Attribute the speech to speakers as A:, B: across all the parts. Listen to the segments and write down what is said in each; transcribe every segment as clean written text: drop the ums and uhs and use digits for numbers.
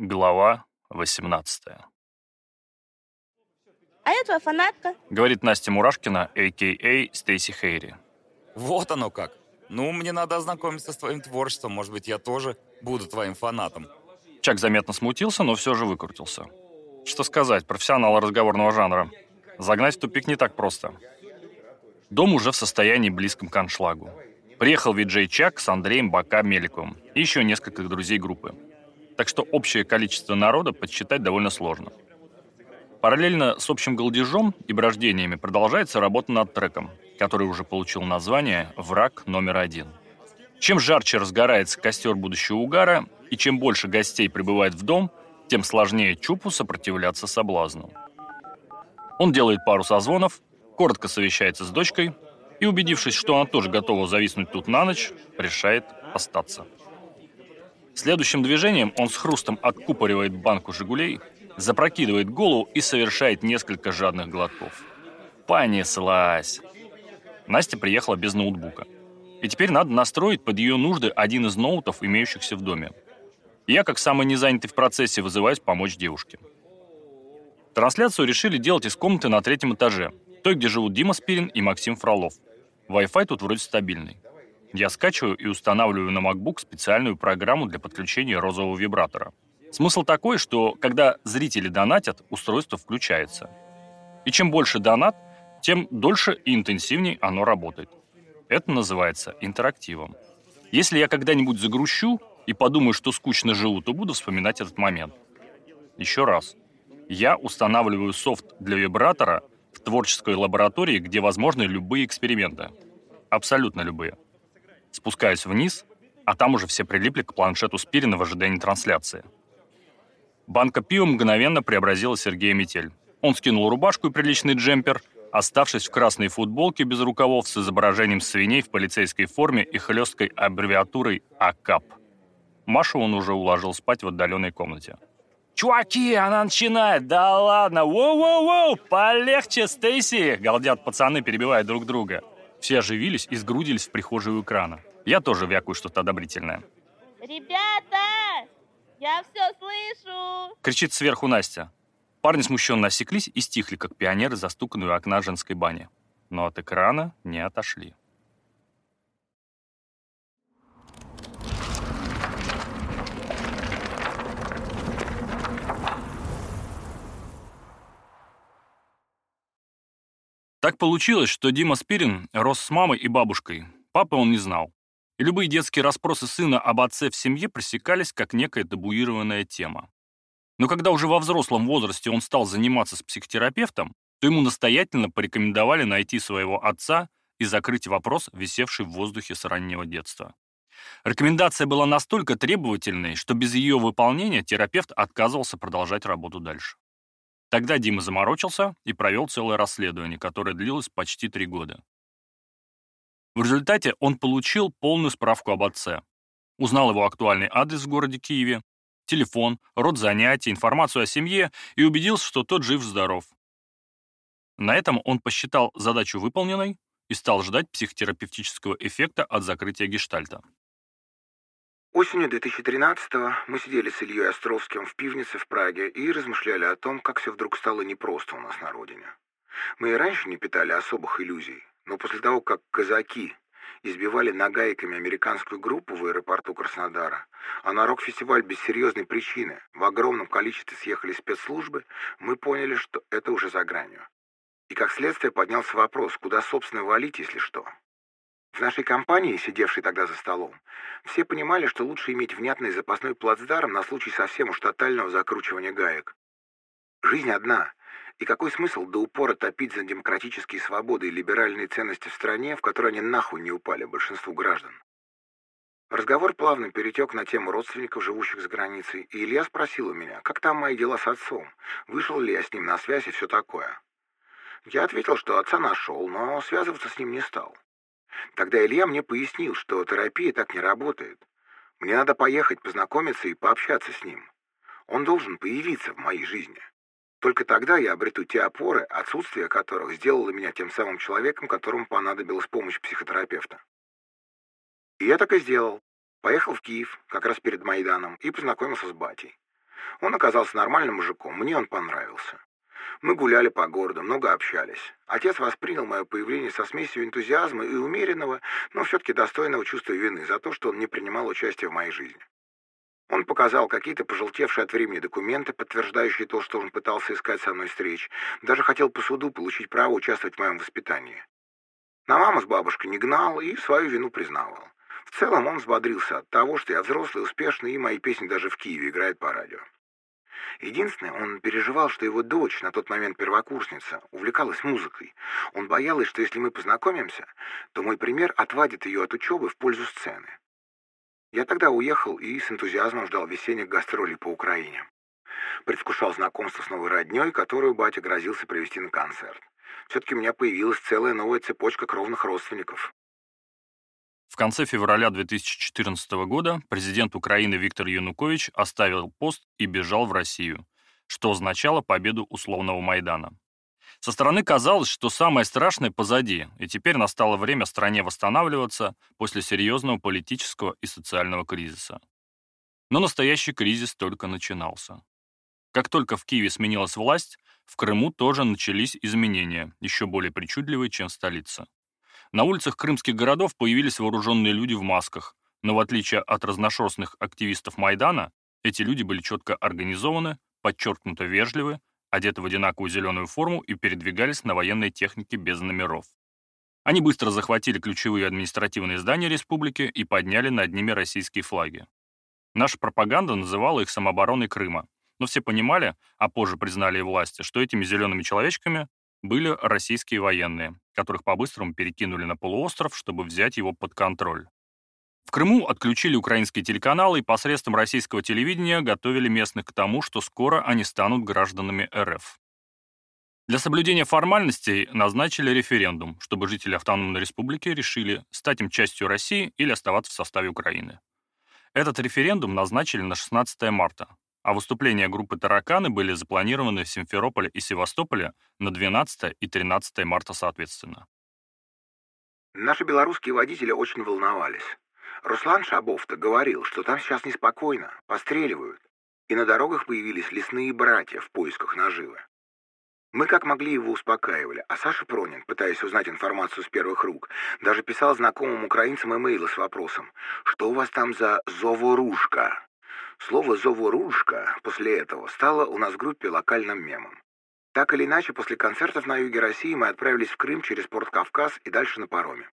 A: Глава 18.
B: А я твоя фанатка.
A: Говорит Настя Мурашкина, а.к.а. Стейси Хейри.
C: Вот оно как. Ну, мне надо ознакомиться с твоим творчеством. Может быть, я тоже буду твоим фанатом.
A: Чак заметно смутился, но все же выкрутился. Что сказать, профессионал разговорного жанра. Загнать в тупик не так просто. Дом уже в состоянии близком к аншлагу. Приехал виджей Чак с Андреем Бока Меликовым и еще несколько друзей группы. Так что общее количество народа подсчитать довольно сложно. Параллельно с общим голдежом и брождениями продолжается работа над треком, который уже получил название «Враг номер 1». Чем жарче разгорается костер будущего угара, и чем больше гостей прибывает в дом, тем сложнее Чупу сопротивляться соблазну. Он делает пару созвонов, коротко совещается с дочкой и, убедившись, что она тоже готова зависнуть тут на ночь, решает остаться. Следующим движением он с хрустом откупоривает банку «Жигулей», запрокидывает голову и совершает несколько жадных глотков. Понеслась. Настя приехала без ноутбука. И теперь надо настроить под ее нужды один из ноутов, имеющихся в доме. Я, как самый незанятый в процессе, вызываюсь помочь девушке. Трансляцию решили делать из комнаты на 3-м этаже, той, где живут Дима Спирин и Максим Фролов. Wi-Fi тут вроде стабильный. Я скачиваю и устанавливаю на MacBook специальную программу для подключения розового вибратора. Смысл такой, что когда зрители донатят, устройство включается. И чем больше донат, тем дольше и интенсивнее оно работает. Это называется интерактивом. Если я когда-нибудь загрущу и подумаю, что скучно живу, то буду вспоминать этот момент. Еще раз. Я устанавливаю софт для вибратора в творческой лаборатории, где возможны любые эксперименты. Абсолютно любые. Спускаюсь вниз, а там уже все прилипли к планшету Спирина в ожидании трансляции. Банка пива мгновенно преобразила Сергея Метель. Он скинул рубашку и приличный джемпер, оставшись в красной футболке без рукавов с изображением свиней в полицейской форме и хлесткой аббревиатурой АКАП. Машу он уже уложил спать в отдаленной комнате. «Чуваки, она начинает! Да ладно! Воу-воу-воу! Полегче, Стейси!» Галдят пацаны, перебивая друг друга. Все оживились и сгрудились в прихожей у экрана. Я тоже вякую что-то одобрительное.
B: Ребята, я все слышу.
A: Кричит сверху Настя. Парни смущенно осеклись и стихли, как пионеры, застуканные у окна женской бани. Но от экрана не отошли. Так получилось, что Дима Спирин рос с мамой и бабушкой. Папы он не знал. И любые детские расспросы сына об отце в семье пресекались как некая табуированная тема. Но когда уже во взрослом возрасте он стал заниматься с психотерапевтом, то ему настоятельно порекомендовали найти своего отца и закрыть вопрос, висевший в воздухе с раннего детства. Рекомендация была настолько требовательной, что без ее выполнения терапевт отказывался продолжать работу дальше. Тогда Дима заморочился и провел целое расследование, которое длилось почти 3 года. В результате он получил полную справку об отце, узнал его актуальный адрес в городе Киеве, телефон, род занятий, информацию о семье и убедился, что тот жив-здоров. На этом он посчитал задачу выполненной и стал ждать психотерапевтического эффекта от закрытия гештальта.
D: Осенью 2013-го мы сидели с Ильей Островским в пивнице в Праге и размышляли о том, как все вдруг стало непросто у нас на родине. Мы и раньше не питали особых иллюзий, но после того, как казаки избивали нагайками американскую группу в аэропорту Краснодара, а на рок-фестиваль без серьезной причины в огромном количестве съехали спецслужбы, мы поняли, что это уже за гранью. И как следствие поднялся вопрос, куда, собственно, валить, если что. В нашей компании, сидевшей тогда за столом, все понимали, что лучше иметь внятный запасной плацдарм на случай совсем уж тотального закручивания гаек. Жизнь одна, и какой смысл до упора топить за демократические свободы и либеральные ценности в стране, в которой они нахуй не упали большинству граждан? Разговор плавно перетек на тему родственников, живущих за границей, и Илья спросил у меня, как там мои дела с отцом, вышел ли я с ним на связь и все такое. Я ответил, что отца нашел, но связываться с ним не стал. Тогда Илья мне пояснил, что терапия так не работает. Мне надо поехать, познакомиться и пообщаться с ним. Он должен появиться в моей жизни. Только тогда я обрету те опоры, отсутствие которых сделало меня тем самым человеком, которому понадобилась помощь психотерапевта. И я так и сделал. Поехал в Киев, как раз перед Майданом, и познакомился с батей. Он оказался нормальным мужиком, мне он понравился. Мы гуляли по городу, много общались. Отец воспринял мое появление со смесью энтузиазма и умеренного, но все-таки достойного чувства вины за то, что он не принимал участия в моей жизни. Он показал какие-то пожелтевшие от времени документы, подтверждающие то, что он пытался искать со мной встреч. Даже хотел по суду получить право участвовать в моем воспитании. На маму с бабушкой не гнал и свою вину признавал. В целом он взбодрился от того, что я взрослый, успешный, и мои песни даже в Киеве играют по радио. Единственное, он переживал, что его дочь, на тот момент первокурсница, увлекалась музыкой. Он боялся, что если мы познакомимся, то мой пример отвадит ее от учебы в пользу сцены. Я тогда уехал и с энтузиазмом ждал весенних гастролей по Украине. Предвкушал знакомство с новой роднёй, которую батя грозился привезти на концерт. Все-таки у меня появилась целая новая цепочка кровных родственников.
A: В конце февраля 2014 года президент Украины Виктор Янукович оставил пост и бежал в Россию, что означало победу условного Майдана. Со стороны казалось, что самое страшное позади, и теперь настало время стране восстанавливаться после серьезного политического и социального кризиса. Но настоящий кризис только начинался. Как только в Киеве сменилась власть, в Крыму тоже начались изменения, еще более причудливые, чем в столице. На улицах крымских городов появились вооруженные люди в масках, но в отличие от разношерстных активистов Майдана, эти люди были четко организованы, подчеркнуто вежливы, одеты в одинаковую зеленую форму и передвигались на военной технике без номеров. Они быстро захватили ключевые административные здания республики и подняли над ними российские флаги. Наша пропаганда называла их самообороной Крыма, но все понимали, а позже признали и власти, что этими зелеными человечками были российские военные, которых по-быстрому перекинули на полуостров, чтобы взять его под контроль. В Крыму отключили украинские телеканалы и посредством российского телевидения готовили местных к тому, что скоро они станут гражданами РФ. Для соблюдения формальностей назначили референдум, чтобы жители автономной республики решили, стать им частью России или оставаться в составе Украины. Этот референдум назначили на 16 марта, а выступления группы «Тараканы» были запланированы в Симферополе и Севастополе на 12 и 13 марта соответственно.
D: Наши белорусские водители очень волновались. Руслан Шабов-то говорил, что там сейчас неспокойно, постреливают, и на дорогах появились лесные братья в поисках наживы. Мы как могли его успокаивали, а Саша Пронин, пытаясь узнать информацию с первых рук, даже писал знакомым украинцам имейлы с вопросом: «Что у вас там за зоворушка?» Слово «зоворушка» после этого стало у нас в группе локальным мемом. Так или иначе, после концертов на юге России мы отправились в Крым через порт Кавказ и дальше на пароме.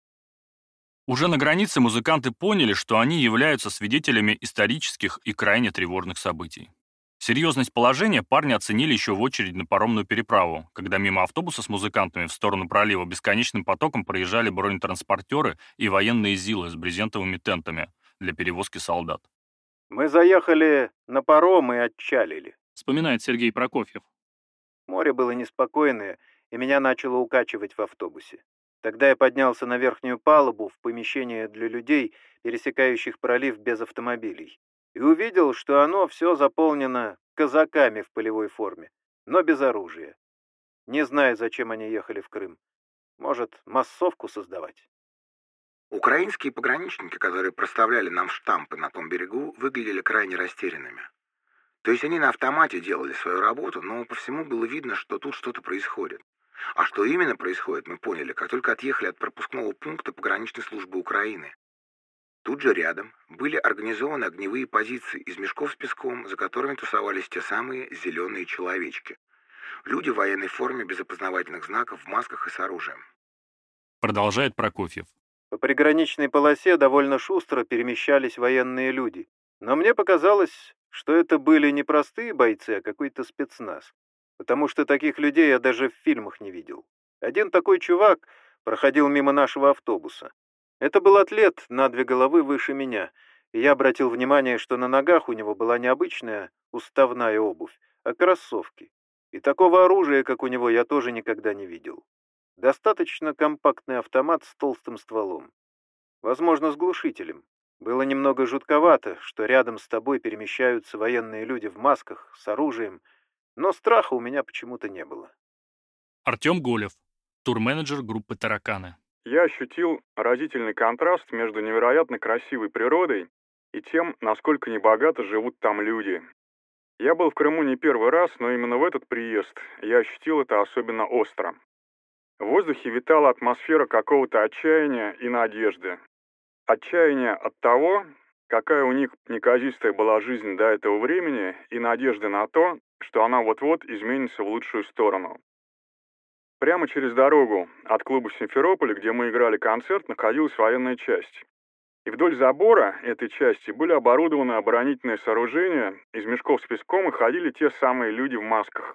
A: Уже на границе музыканты поняли, что они являются свидетелями исторических и крайне тревожных событий. Серьезность положения парни оценили еще в очередь на паромную переправу, когда мимо автобуса с музыкантами в сторону пролива бесконечным потоком проезжали бронетранспортеры и военные ЗИЛы с брезентовыми тентами для перевозки солдат.
E: «Мы заехали на паром и отчалили»,
A: — вспоминает Сергей Прокофьев.
E: Море было неспокойное, и меня начало укачивать в автобусе. Тогда я поднялся на верхнюю палубу в помещение для людей, пересекающих пролив без автомобилей, и увидел, что оно все заполнено казаками в полевой форме, но без оружия. Не знаю, зачем они ехали в Крым. Может, массовку создавать?
D: Украинские пограничники, которые проставляли нам штампы на том берегу, выглядели крайне растерянными. То есть они на автомате делали свою работу, но по всему было видно, что тут что-то происходит. А что именно происходит, мы поняли, как только отъехали от пропускного пункта пограничной службы Украины. Тут же рядом были организованы огневые позиции из мешков с песком, за которыми тусовались те самые зеленые человечки. Люди в военной форме без опознавательных знаков, в масках и с оружием.
A: Продолжает Прокофьев.
E: По приграничной полосе довольно шустро перемещались военные люди. Но мне показалось, что это были не простые бойцы, а какой-то спецназ. Потому что таких людей я даже в фильмах не видел. Один такой чувак проходил мимо нашего автобуса. Это был атлет на 2 головы выше меня, и я обратил внимание, что на ногах у него была не обычная уставная обувь, а кроссовки. И такого оружия, как у него, я тоже никогда не видел. Достаточно компактный автомат с толстым стволом. Возможно, с глушителем. Было немного жутковато, что рядом с тобой перемещаются военные люди в масках, с оружием, но страха у меня почему-то не было.
A: Артем Голев, турменеджер группы «Тараканы».
F: Я ощутил разительный контраст между невероятно красивой природой и тем, насколько небогато живут там люди. Я был в Крыму не первый раз, но именно в этот приезд я ощутил это особенно остро. В воздухе витала атмосфера какого-то отчаяния и надежды. Отчаяние от того, какая у них неказистая была жизнь до этого времени, и надежды на то, что она вот-вот изменится в лучшую сторону. Прямо через дорогу от клуба «Симферополь», где мы играли концерт, находилась военная часть. И вдоль забора этой части были оборудованы оборонительные сооружения, из мешков с песком и ходили те самые люди в масках.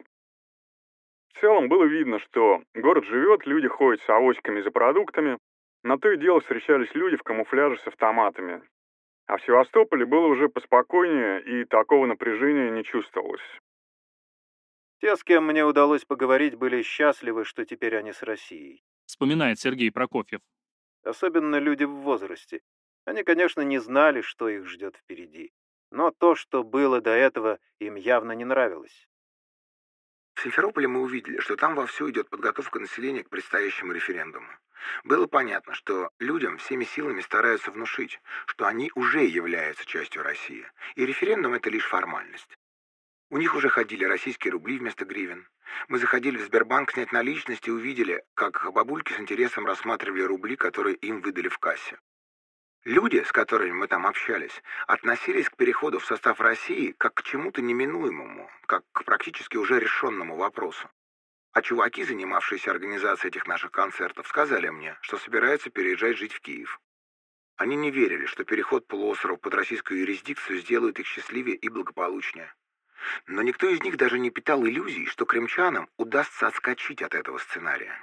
F: В целом было видно, что город живет, люди ходят с авоськами за продуктами, на то и дело встречались люди в камуфляже с автоматами. А в Севастополе было уже поспокойнее, и такого напряжения не чувствовалось.
E: Те, с кем мне удалось поговорить, были счастливы, что теперь они с Россией.
A: Вспоминает Сергей Прокофьев.
E: Особенно люди в возрасте. Они, конечно, не знали, что их ждет впереди. Но то, что было до этого, им явно не нравилось.
D: В Симферополе мы увидели, что там вовсю идет подготовка населения к предстоящему референдуму. Было понятно, что людям всеми силами стараются внушить, что они уже являются частью России, и референдум – это лишь формальность. У них уже ходили российские рубли вместо гривен. Мы заходили в Сбербанк снять наличность и увидели, как бабульки с интересом рассматривали рубли, которые им выдали в кассе. Люди, с которыми мы там общались, относились к переходу в состав России как к чему-то неминуемому, как к практически уже решенному вопросу. А чуваки, занимавшиеся организацией этих наших концертов, сказали мне, что собираются переезжать жить в Киев. Они не верили, что переход полуострова под российскую юрисдикцию сделает их счастливее и благополучнее. Но никто из них даже не питал иллюзий, что крымчанам удастся отскочить от этого сценария.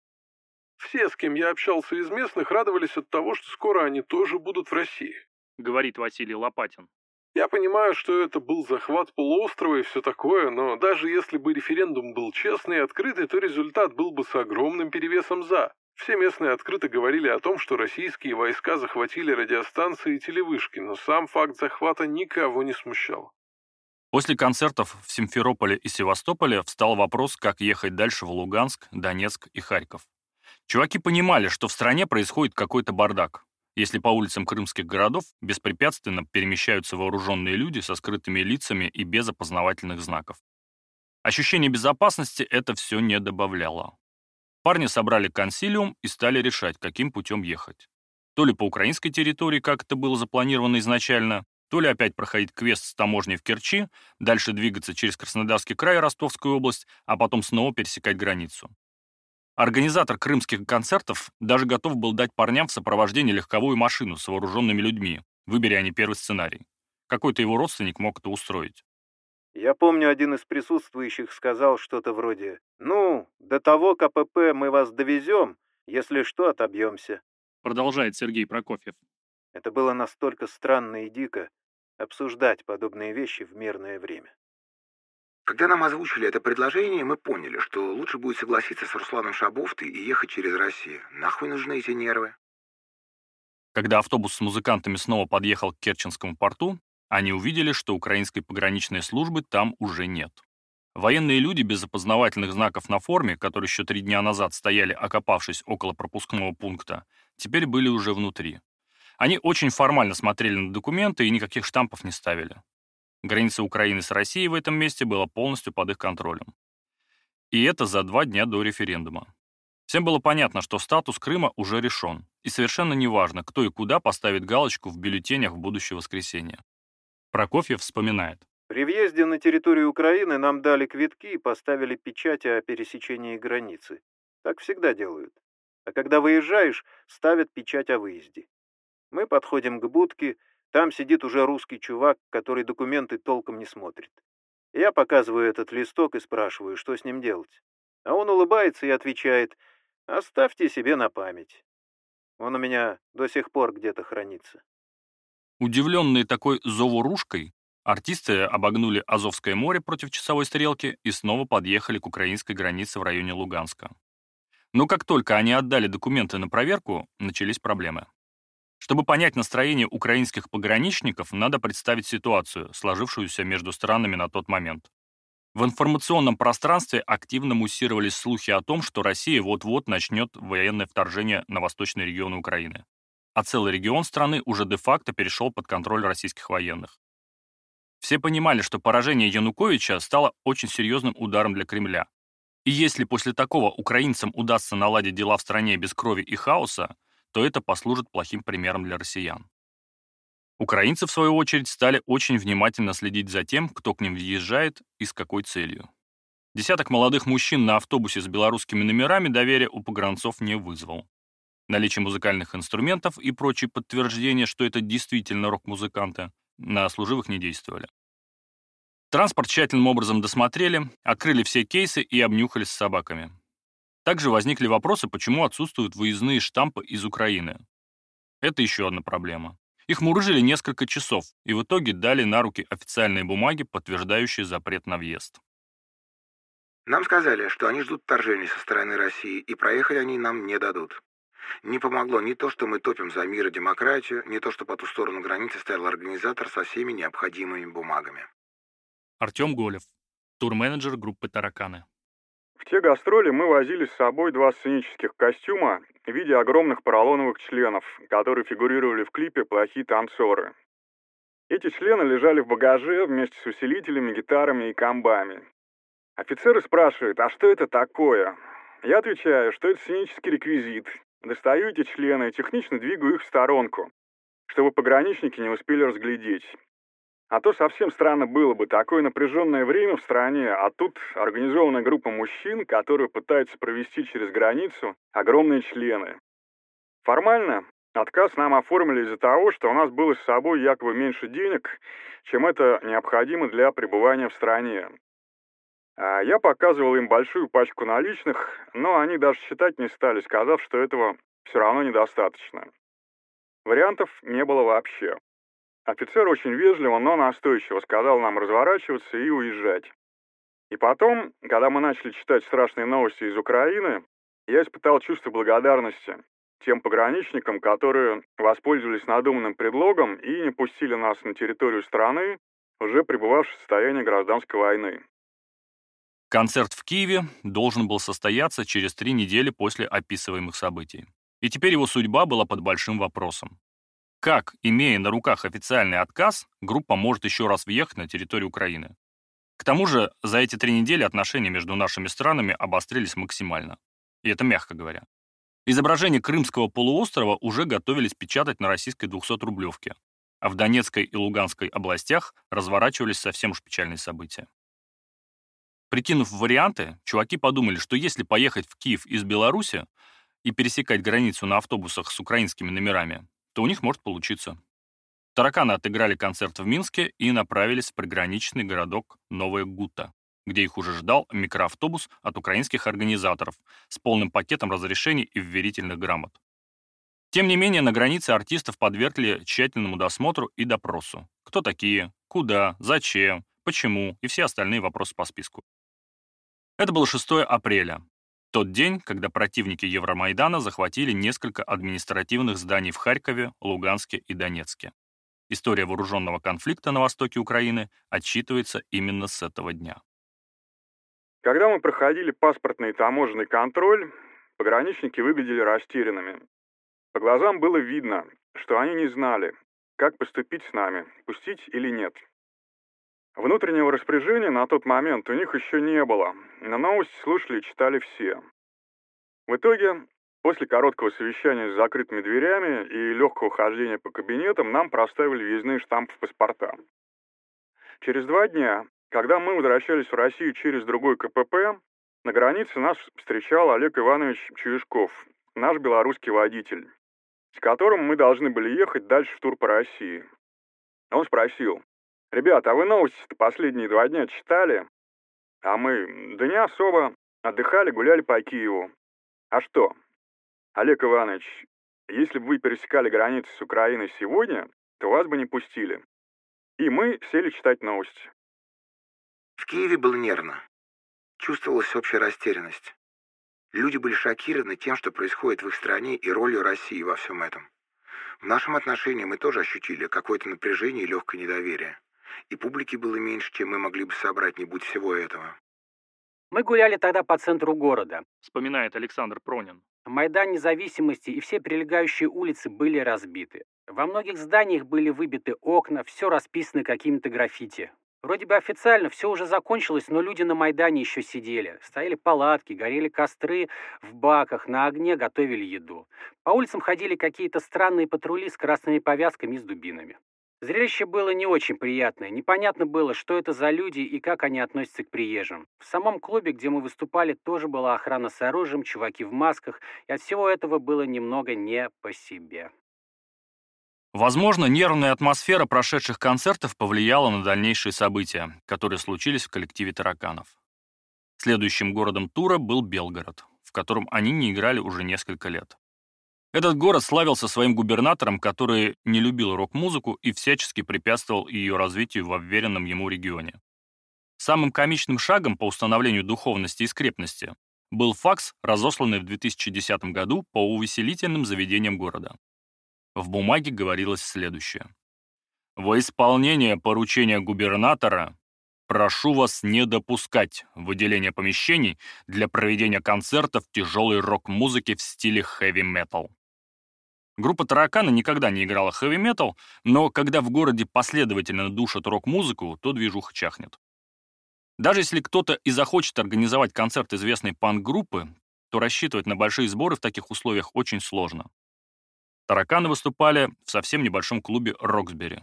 G: Все, с кем я общался из местных, радовались от того, что скоро они тоже будут в России.
A: Говорит Василий Лопатин.
G: Я понимаю, что это был захват полуострова и все такое, но даже если бы референдум был честный и открытый, то результат был бы с огромным перевесом «за». Все местные открыто говорили о том, что российские войска захватили радиостанции и телевышки, но сам факт захвата никого не смущал.
A: После концертов в Симферополе и Севастополе встал вопрос, как ехать дальше в Луганск, Донецк и Харьков. Чуваки понимали, что в стране происходит какой-то бардак, если по улицам крымских городов беспрепятственно перемещаются вооруженные люди со скрытыми лицами и без опознавательных знаков. Ощущение безопасности это все не добавляло. Парни собрали консилиум и стали решать, каким путем ехать. То ли по украинской территории, как это было запланировано изначально, то ли опять проходить квест с таможней в Керчи, дальше двигаться через Краснодарский край и Ростовскую область, а потом снова пересекать границу. Организатор крымских концертов даже готов был дать парням в сопровождении легковую машину с вооруженными людьми, выбери они первый сценарий. Какой-то его родственник мог это устроить.
E: Я помню, один из присутствующих сказал что-то вроде «Ну, до того КПП мы вас довезем, если что, отобьемся».
A: Продолжает Сергей Прокофьев.
E: Это было настолько странно и дико обсуждать подобные вещи в мирное время.
D: Когда нам озвучили это предложение, мы поняли, что лучше будет согласиться с Русланом Шабовтой и ехать через Россию. Нахуй нужны эти нервы?
A: Когда автобус с музыкантами снова подъехал к Керченскому порту, они увидели, что украинской пограничной службы там уже нет. Военные люди без опознавательных знаков на форме, которые еще 3 дня назад стояли, окопавшись около пропускного пункта, теперь были уже внутри. Они очень формально смотрели на документы и никаких штампов не ставили. Граница Украины с Россией в этом месте была полностью под их контролем. И это за 2 дня до референдума. Всем было понятно, что статус Крыма уже решен, и совершенно неважно, кто и куда поставит галочку в бюллетенях в будущее воскресенье. Прокофьев вспоминает.
E: При въезде на территорию Украины нам дали квитки и поставили печать о пересечении границы. Так всегда делают. А когда выезжаешь, ставят печать о выезде. Мы подходим к будке, там сидит уже русский чувак, который документы толком не смотрит. Я показываю этот листок и спрашиваю, что с ним делать. А он улыбается и отвечает: «Оставьте себе на память». Он у меня до сих пор где-то хранится.
A: Удивленные такой зоворушкой, артисты обогнули Азовское море против часовой стрелки и снова подъехали к украинской границе в районе Луганска. Но как только они отдали документы на проверку, начались проблемы. Чтобы понять настроение украинских пограничников, надо представить ситуацию, сложившуюся между странами на тот момент. В информационном пространстве активно муссировались слухи о том, что Россия вот-вот начнет военное вторжение на восточные регионы Украины, а целый регион страны уже де-факто перешел под контроль российских военных. Все понимали, что поражение Януковича стало очень серьезным ударом для Кремля. И если после такого украинцам удастся наладить дела в стране без крови и хаоса, то это послужит плохим примером для россиян. Украинцы, в свою очередь, стали очень внимательно следить за тем, кто к ним въезжает и с какой целью. Десяток молодых мужчин на автобусе с белорусскими номерами доверия у погранцов не вызвал. Наличие музыкальных инструментов и прочие подтверждения, что это действительно рок-музыканты, на служивых не действовали. Транспорт тщательным образом досмотрели, открыли все кейсы и обнюхались с собаками. Также возникли вопросы, почему отсутствуют выездные штампы из Украины. Это еще одна проблема. Их мурыжили несколько часов и в итоге дали на руки официальные бумаги, подтверждающие запрет на въезд.
D: Нам сказали, что они ждут вторжения со стороны России, и проехать они нам не дадут. Не помогло ни то, что мы топим за мир и демократию, ни то, что по ту сторону границы стоял организатор со всеми необходимыми бумагами.
A: Артем Голев, турменеджер группы «Тараканы».
F: В те гастроли мы возили с собой 2 сценических костюма в виде огромных поролоновых членов, которые фигурировали в клипе «Плохие танцоры». Эти члены лежали в багаже вместе с усилителями, гитарами и комбами. Офицеры спрашивают, а что это такое? Я отвечаю, что это сценический реквизит. Достаю эти члены и технично двигаю их в сторонку, чтобы пограничники не успели разглядеть. А то совсем странно было бы такое напряженное время в стране, а тут организованная группа мужчин, которые пытаются провести через границу огромные члены. Формально отказ нам оформили из-за того, что у нас было с собой якобы меньше денег, чем это необходимо для пребывания в стране. Я показывал им большую пачку наличных, но они даже считать не стали, сказав, что этого все равно недостаточно. Вариантов не было вообще. Офицер очень вежливо, но настойчиво сказал нам разворачиваться и уезжать. И потом, когда мы начали читать страшные новости из Украины, я испытал чувство благодарности тем пограничникам, которые воспользовались надуманным предлогом и не пустили нас на территорию страны, уже пребывавшей в состоянии гражданской войны.
A: Концерт в Киеве должен был состояться через 3 недели после описываемых событий. И теперь его судьба была под большим вопросом. Как, имея на руках официальный отказ, группа может еще раз въехать на территорию Украины? К тому же, за эти 3 недели отношения между нашими странами обострились максимально. И это мягко говоря. Изображения Крымского полуострова уже готовились печатать на российской 200-рублевке, а в Донецкой и Луганской областях разворачивались совсем уж печальные события. Прикинув варианты, чуваки подумали, что если поехать в Киев из Беларуси и пересекать границу на автобусах с украинскими номерами, то у них может получиться. Тараканы отыграли концерт в Минске и направились в приграничный городок Новая Гута, где их уже ждал микроавтобус от украинских организаторов с полным пакетом разрешений и вверительных грамот. Тем не менее, на границе артистов подвергли тщательному досмотру и допросу. Кто такие, куда, зачем, почему и все остальные вопросы по списку. Это было 6 апреля. Тот день, когда противники Евромайдана захватили несколько административных зданий в Харькове, Луганске и Донецке. История вооруженного конфликта на востоке Украины отсчитывается именно с этого дня.
F: Когда мы проходили паспортный и таможенный контроль, пограничники выглядели растерянными. По глазам было видно, что они не знали, как поступить с нами, пустить или нет. Внутреннего распоряжения на тот момент у них еще не было, но новости слушали и читали все. В итоге, после короткого совещания с закрытыми дверями и легкого хождения по кабинетам, нам проставили въездные штампы в паспорта. Через 2 дня, когда мы возвращались в Россию через другой КПП, на границе нас встречал Олег Иванович Чуешков, наш белорусский водитель, с которым мы должны были ехать дальше в тур по России. Он спросил: «Ребята, а вы новости-то последние 2 дня читали?» А мы: «Да не особо. Отдыхали, гуляли по Киеву». «А что?» «Олег Иванович, если бы вы пересекали границу с Украиной сегодня, то вас бы не пустили». И мы сели читать новости.
D: В Киеве было нервно. Чувствовалась общая растерянность. Люди были шокированы тем, что происходит в их стране и ролью России во всем этом. В нашем отношении мы тоже ощутили какое-то напряжение и легкое недоверие. И публики было меньше, чем мы могли бы собрать, не будь всего этого.
H: Мы гуляли тогда по центру города.
A: Вспоминает Александр Пронин.
H: Майдан Независимости и все прилегающие улицы были разбиты. Во многих зданиях были выбиты окна, все расписано какими-то граффити. Вроде бы официально все уже закончилось, но люди на Майдане еще сидели. Стояли палатки, горели костры в баках, на огне готовили еду. По улицам ходили какие-то странные патрули с красными повязками и с дубинами. Зрелище было не очень приятное. Непонятно было, что это за люди и как они относятся к приезжим. В самом клубе, где мы выступали, тоже была охрана с оружием, чуваки в масках, и от всего этого было немного не по себе.
A: Возможно, нервная атмосфера прошедших концертов повлияла на дальнейшие события, которые случились в коллективе тараканов. Следующим городом тура был Белгород, в котором они не играли уже несколько лет. Этот город славился своим губернатором, который не любил рок-музыку и всячески препятствовал ее развитию в обверенном ему регионе. Самым комичным шагом по установлению духовности и скрепности был факс, разосланный в 2010 году по увеселительным заведениям города. В бумаге говорилось следующее. «Во исполнение поручения губернатора прошу вас не допускать выделения помещений для проведения концертов тяжелой рок-музыки в стиле хэви-метал». Группа «Тараканы» никогда не играла хэви-метал, но когда в городе последовательно душат рок-музыку, то движуха чахнет. Даже если кто-то и захочет организовать концерт известной панк-группы, то рассчитывать на большие сборы в таких условиях очень сложно. «Тараканы» выступали в совсем небольшом клубе «Роксбери».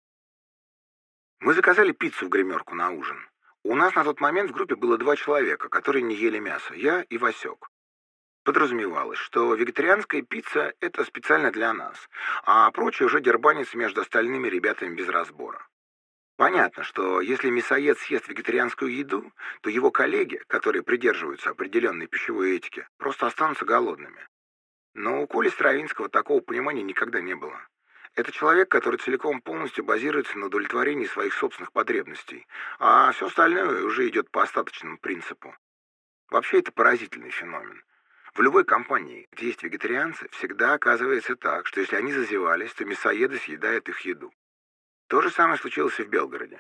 D: Мы заказали пиццу в гримерку на ужин. У нас на тот момент в группе было 2 человека, которые не ели мясо, я и Васек. Подразумевалось, что вегетарианская пицца – это специально для нас, а прочее уже дербанится между остальными ребятами без разбора. Понятно, что если мясоед съест вегетарианскую еду, то его коллеги, которые придерживаются определенной пищевой этики, просто останутся голодными. Но у Коли Стравинского такого понимания никогда не было. Это человек, который целиком полностью базируется на удовлетворении своих собственных потребностей, а все остальное уже идет по остаточному принципу. Вообще это поразительный феномен. В любой компании, где есть вегетарианцы, всегда оказывается так, что если они зазевались, то мясоеды съедают их еду. То же самое случилось и в Белгороде.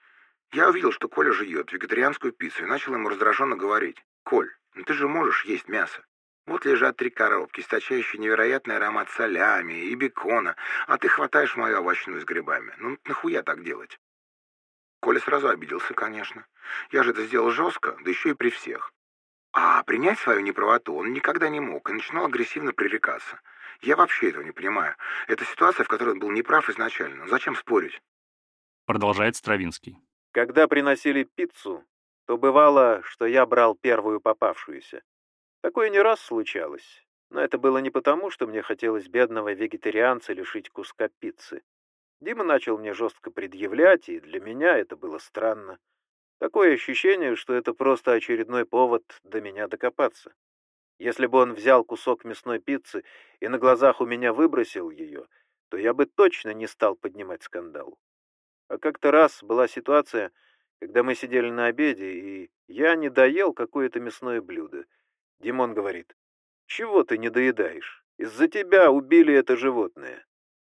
D: Я увидел, что Коля жует вегетарианскую пиццу и начал ему раздраженно говорить: «Коль, ну ты же можешь есть мясо. Вот лежат 3 коробки, источающие невероятный аромат солями и бекона, а ты хватаешь мою овощную с грибами. Ну нахуя так делать?» Коля сразу обиделся, конечно. Я же это сделал жестко, да еще и при всех. А принять свою неправоту он никогда не мог и начинал агрессивно пререкаться. Я вообще этого не понимаю. Это ситуация, в которой он был неправ изначально. Зачем спорить?
A: Продолжает Стравинский.
E: Когда приносили пиццу, то бывало, что я брал первую попавшуюся. Такое не раз случалось, но это было не потому, что мне хотелось бедного вегетарианца лишить куска пиццы. Дима начал мне жестко предъявлять, и для меня это было странно. Такое ощущение, что это просто очередной повод до меня докопаться. Если бы он взял кусок мясной пиццы и на глазах у меня выбросил ее, то я бы точно не стал поднимать скандал. А как-то раз была ситуация, когда мы сидели на обеде, и я не доел какое-то мясное блюдо. Димон говорит: «Чего ты не доедаешь? Из-за тебя убили это животное».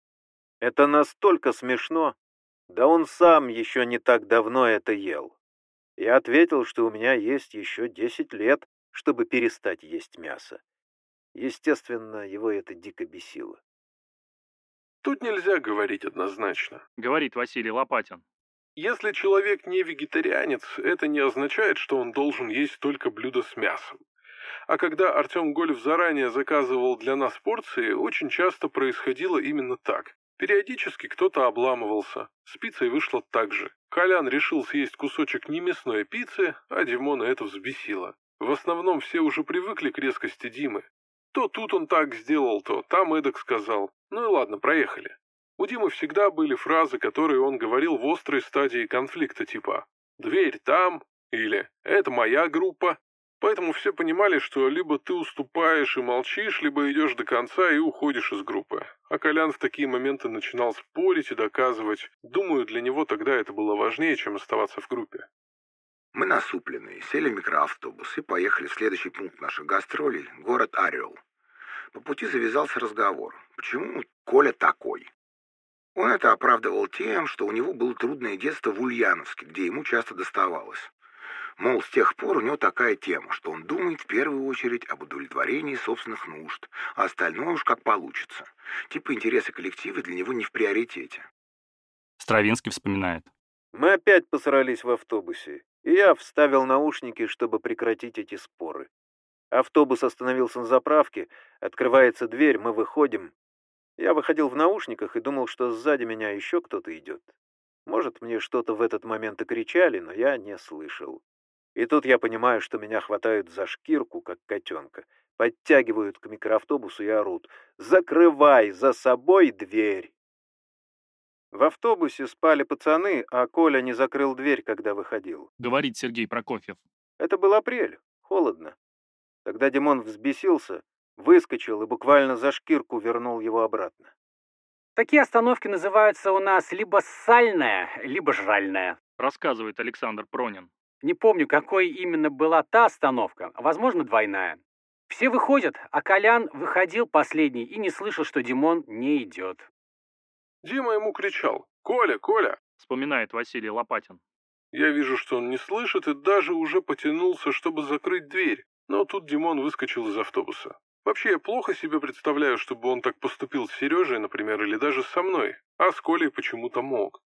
E: Это настолько смешно. Да он сам еще не так давно это ел. Я ответил, что у меня есть еще 10 лет, чтобы перестать есть мясо. Естественно, его это дико бесило.
G: Тут нельзя говорить однозначно.
A: Говорит Василий Лопатин.
G: Если человек не вегетарианец, это не означает, что он должен есть только блюда с мясом. А когда Артем Голев заранее заказывал для нас порции, очень часто происходило именно так. Периодически кто-то обламывался. С пиццей вышло так же. Колян решил съесть кусочек немясной пиццы, а Димона это взбесило. В основном все уже привыкли к резкости Димы. То тут он так сделал, то там эдак сказал. Ну и ладно, проехали. У Димы всегда были фразы, которые он говорил в острой стадии конфликта, типа «дверь там» или «это моя группа». Поэтому все понимали, что либо ты уступаешь и молчишь, либо идешь до конца и уходишь из группы. А Колян в такие моменты начинал спорить и доказывать. Думаю, для него тогда это было важнее, чем оставаться в группе.
D: Мы насупленные, сели в микроавтобус и поехали в следующий пункт наших гастролей – город Орел. По пути завязался разговор. Почему Коля такой? Он это оправдывал тем, что у него было трудное детство в Ульяновске, где ему часто доставалось. Мол, с тех пор у него такая тема, что он думает в первую очередь об удовлетворении собственных нужд, а остальное уж как получится. Типа интересы коллектива для него не в приоритете.
A: Стравинский вспоминает.
E: Мы опять посрались в автобусе, и я вставил наушники, чтобы прекратить эти споры. Автобус остановился на заправке, открывается дверь, мы выходим. Я выходил в наушниках и думал, что сзади меня еще кто-то идет. Может, мне что-то в этот момент и кричали, но я не слышал. И тут я понимаю, что меня хватают за шкирку, как котенка, подтягивают к микроавтобусу и орут: «Закрывай за собой дверь!» В автобусе спали пацаны, а Коля не закрыл дверь, когда выходил.
A: Говорит Сергей Прокофьев.
E: Это был апрель, холодно. Тогда Димон взбесился, выскочил и буквально за шкирку вернул его обратно.
H: Такие остановки называются у нас либо сальная, либо жральная.
A: Рассказывает Александр Пронин.
H: Не помню, какой именно была та остановка, возможно, двойная. Все выходят, а Колян выходил последний и не слышал, что Димон не идет.
G: Дима ему кричал: «Коля, Коля!»
A: Вспоминает Василий Лопатин.
G: Я вижу, что он не слышит и даже уже потянулся, чтобы закрыть дверь. Но тут Димон выскочил из автобуса. Вообще, я плохо себе представляю, чтобы он так поступил с Сережей, например, или даже со мной. А с Колей почему-то мог.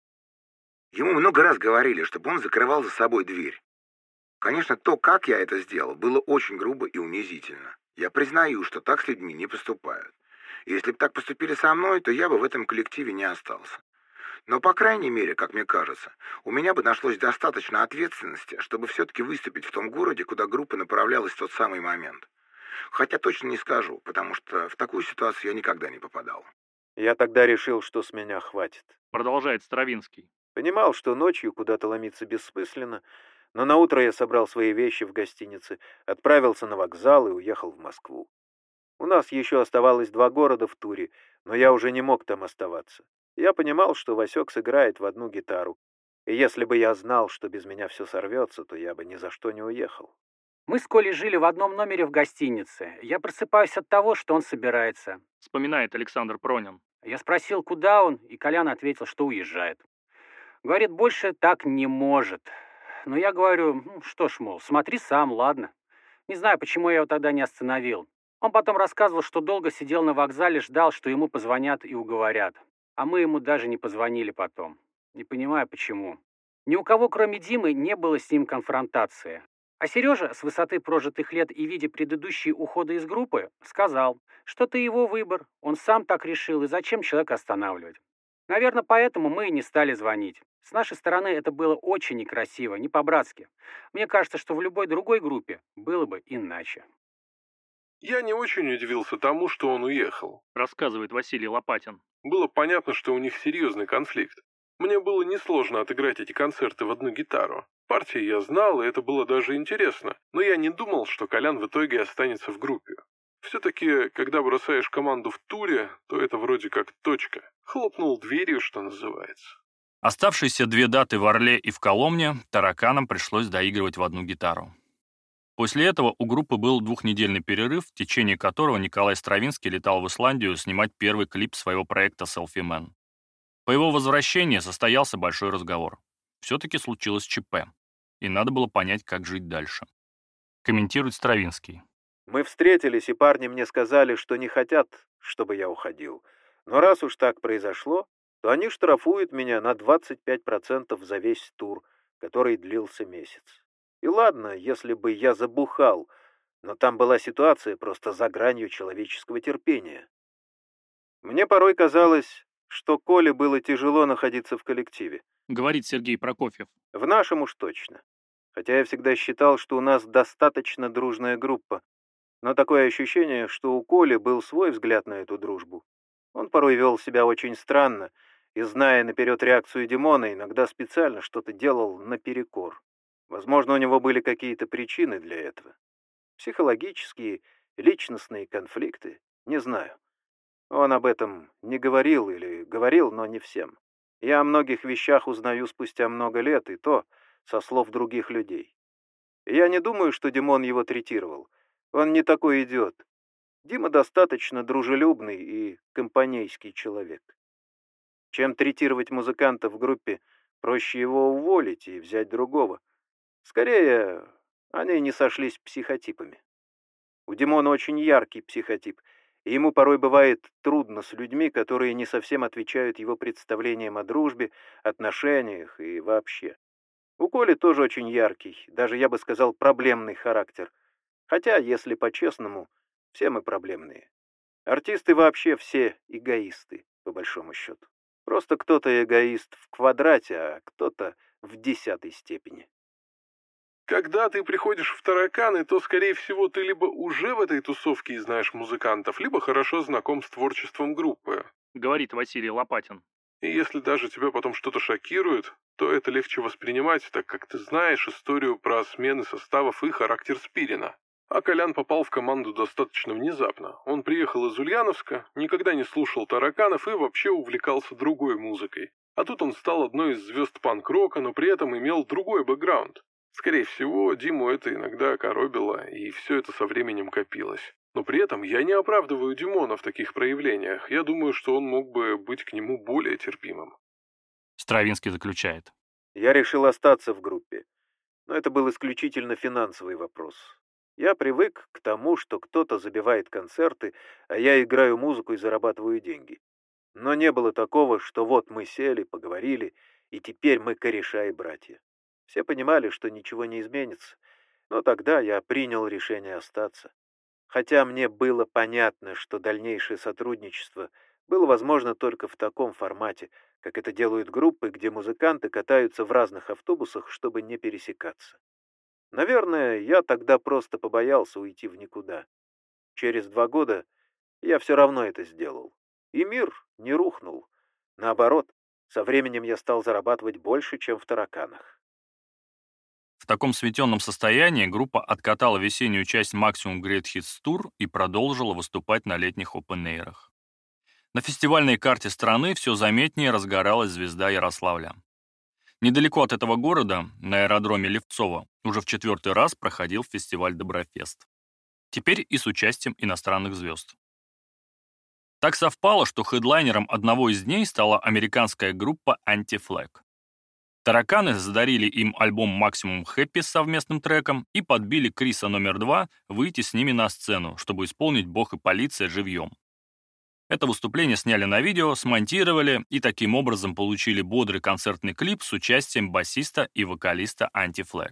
D: Ему много раз говорили, чтобы он закрывал за собой дверь. Конечно, то, как я это сделал, было очень грубо и унизительно. Я признаю, что так с людьми не поступают. Если бы так поступили со мной, то я бы в этом коллективе не остался. Но, по крайней мере, как мне кажется, у меня бы нашлось достаточно ответственности, чтобы все-таки выступить в том городе, куда группа направлялась в тот самый момент. Хотя точно не скажу, потому что в такую ситуацию я никогда не попадал.
E: Я тогда решил, что с меня хватит.
A: Продолжает Стравинский.
E: Понимал, что ночью куда-то ломиться бессмысленно, но наутро я собрал свои вещи в гостинице, отправился на вокзал и уехал в Москву. У нас еще оставалось 2 города в туре, но я уже не мог там оставаться. Я понимал, что Васек сыграет в одну гитару, и если бы я знал, что без меня все сорвется, то я бы ни за что не уехал.
H: Мы с Колей жили в одном номере в гостинице. Я просыпаюсь от того, что он собирается.
A: Вспоминает Александр Пронин.
H: Я спросил, куда он, и Колян ответил, что уезжает. Говорит, больше так не может. Но я говорю, что ж, мол, смотри сам, ладно. Не знаю, почему я его тогда не остановил. Он потом рассказывал, что долго сидел на вокзале, ждал, что ему позвонят и уговорят. А мы ему даже не позвонили потом. Не понимаю, почему. Ни у кого, кроме Димы, не было с ним конфронтации. А Сережа, с высоты прожитых лет и видя предыдущие уходы из группы, сказал, что это его выбор, он сам так решил, и зачем человека останавливать. Наверное, поэтому мы и не стали звонить. С нашей стороны это было очень некрасиво, не по-братски. Мне кажется, что в любой другой группе было бы иначе.
G: Я не очень удивился тому, что он уехал.
A: Рассказывает Василий Лопатин.
G: Было понятно, что у них серьезный конфликт. Мне было несложно отыграть эти концерты в одну гитару. Партии я знал, и это было даже интересно. Но я не думал, что Колян в итоге останется в группе. Все-таки, когда бросаешь команду в туре, то это вроде как точка. Хлопнул дверью, что называется.
A: Оставшиеся 2 даты в Орле и в Коломне тараканам пришлось доигрывать в одну гитару. После этого у группы был 2-недельный перерыв, в течение которого Николай Стравинский летал в Исландию снимать первый клип своего проекта «Selfie Man». По его возвращении состоялся большой разговор. Все-таки случилось ЧП, и надо было понять, как жить дальше. Комментирует Стравинский.
E: Мы встретились, и парни мне сказали, что не хотят, чтобы я уходил. Но раз уж так произошло, то они штрафуют меня на 25% за весь тур, который длился месяц. И ладно, если бы я забухал, но там была ситуация просто за гранью человеческого терпения. Мне порой казалось, что Коле было тяжело находиться в коллективе.
A: Говорит Сергей Прокофьев.
E: В нашем уж точно. Хотя я всегда считал, что у нас достаточно дружная группа. Но такое ощущение, что у Коли был свой взгляд на эту дружбу. Он порой вел себя очень странно, и, зная наперед реакцию Димона, иногда специально что-то делал наперекор. Возможно, у него были какие-то причины для этого. Психологические, личностные конфликты, не знаю. Он об этом не говорил или говорил, но не всем. Я о многих вещах узнаю спустя много лет, и то со слов других людей. И я не думаю, что Димон его третировал. Он не такой идиот. Дима достаточно дружелюбный и компанейский человек. Чем третировать музыканта в группе, проще его уволить и взять другого. Скорее, они не сошлись психотипами. У Димона очень яркий психотип, и ему порой бывает трудно с людьми, которые не совсем отвечают его представлениям о дружбе, отношениях и вообще. У Коли тоже очень яркий, даже я бы сказал, проблемный характер. Хотя, если по-честному, все мы проблемные. Артисты вообще все эгоисты, по большому счету. Просто кто-то эгоист в квадрате, а кто-то в 10 степени.
G: Когда ты приходишь в тараканы, то, скорее всего, ты либо уже в этой тусовке и знаешь музыкантов, либо хорошо знаком с творчеством группы.
A: Говорит Василий Лопатин.
G: И если даже тебя потом что-то шокирует, то это легче воспринимать, так как ты знаешь историю про смены составов и характер Спирина. А Колян попал в команду достаточно внезапно. Он приехал из Ульяновска, никогда не слушал тараканов и вообще увлекался другой музыкой. А тут он стал одной из звезд панк-рока, но при этом имел другой бэкграунд. Скорее всего, Диму это иногда коробило, и все это со временем копилось. Но при этом я не оправдываю Димона в таких проявлениях. Я думаю, что он мог бы быть к нему более терпимым.
A: Стравинский заключает.
E: Я решил остаться в группе, но это был исключительно финансовый вопрос. Я привык к тому, что кто-то забивает концерты, а я играю музыку и зарабатываю деньги. Но не было такого, что вот мы сели, поговорили, и теперь мы кореша и братья. Все понимали, что ничего не изменится, но тогда я принял решение остаться. Хотя мне было понятно, что дальнейшее сотрудничество было возможно только в таком формате, как это делают группы, где музыканты катаются в разных автобусах, чтобы не пересекаться. Наверное, я тогда просто побоялся уйти в никуда. Через 2 года я все равно это сделал. И мир не рухнул. Наоборот, со временем я стал зарабатывать больше, чем в тараканах.
A: В таком светенном состоянии группа откатала весеннюю часть Maximum Great Hits Tour и продолжила выступать на летних опен-эйрах. На фестивальной карте страны все заметнее разгоралась звезда Ярославля. Недалеко от этого города, на аэродроме Левцово, уже в 4-й раз проходил фестиваль Доброфест. Теперь и с участием иностранных звезд. Так совпало, что хедлайнером одного из дней стала американская группа Anti-Flag. Тараканы задарили им альбом Maximum Happy с совместным треком и подбили Криса номер 2 выйти с ними на сцену, чтобы исполнить «Бог и полиция» живьем. Это выступление сняли на видео, смонтировали и таким образом получили бодрый концертный клип с участием басиста и вокалиста Anti-Flag.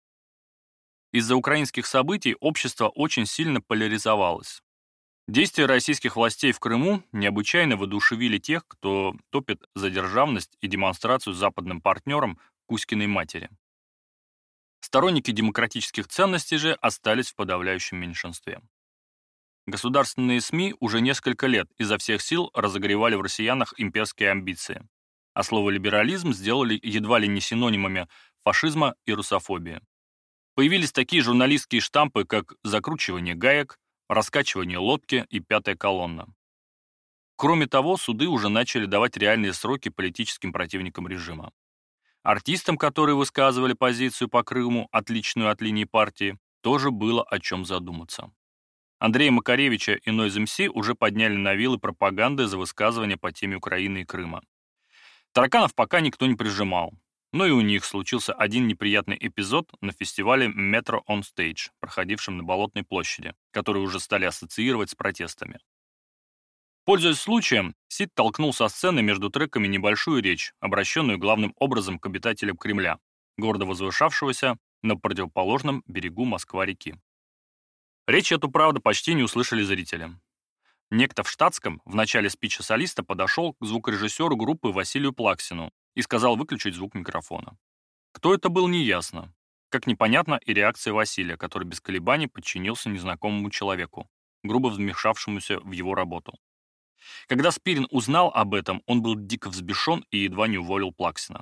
A: Из-за украинских событий общество очень сильно поляризовалось. Действия российских властей в Крыму необычайно воодушевили тех, кто топит за державность и демонстрацию западным партнерам Кузькиной матери. Сторонники демократических ценностей же остались в подавляющем меньшинстве. Государственные СМИ уже несколько лет изо всех сил разогревали в россиянах имперские амбиции, а слово «либерализм» сделали едва ли не синонимами фашизма и русофобии. Появились такие журналистские штампы, как «закручивание гаек», раскачивание лодки и пятая колонна. Кроме того, суды уже начали давать реальные сроки политическим противникам режима. Артистам, которые высказывали позицию по Крыму, отличную от линии партии, тоже было о чем задуматься. Андрея Макаревича и Noise MC уже подняли на вилы пропаганды за высказывания по теме Украины и Крыма. Тараканов пока никто не прижимал. Но и у них случился один неприятный эпизод на фестивале Metro on Stage, проходившем на Болотной площади, который уже стали ассоциировать с протестами. Пользуясь случаем, Сид толкнул со сцены между треками небольшую речь, обращенную главным образом к обитателям Кремля, гордо возвышавшегося на противоположном берегу Москва-реки. Речь эту, правда, почти не услышали зрители. Некто в штатском в начале спича солиста подошел к звукорежиссеру группы Василию Плаксину и сказал выключить звук микрофона. Кто это был, неясно. Как непонятна и реакция Василия, который без колебаний подчинился незнакомому человеку, грубо вмешавшемуся в его работу. Когда Спирин узнал об этом, он был дико взбешен и едва не уволил Плаксина.